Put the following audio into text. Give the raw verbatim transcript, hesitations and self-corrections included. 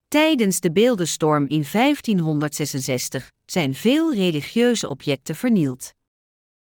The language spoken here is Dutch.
Tijdens de beeldenstorm in vijftienhonderdzesenzestig zijn veel religieuze objecten vernield.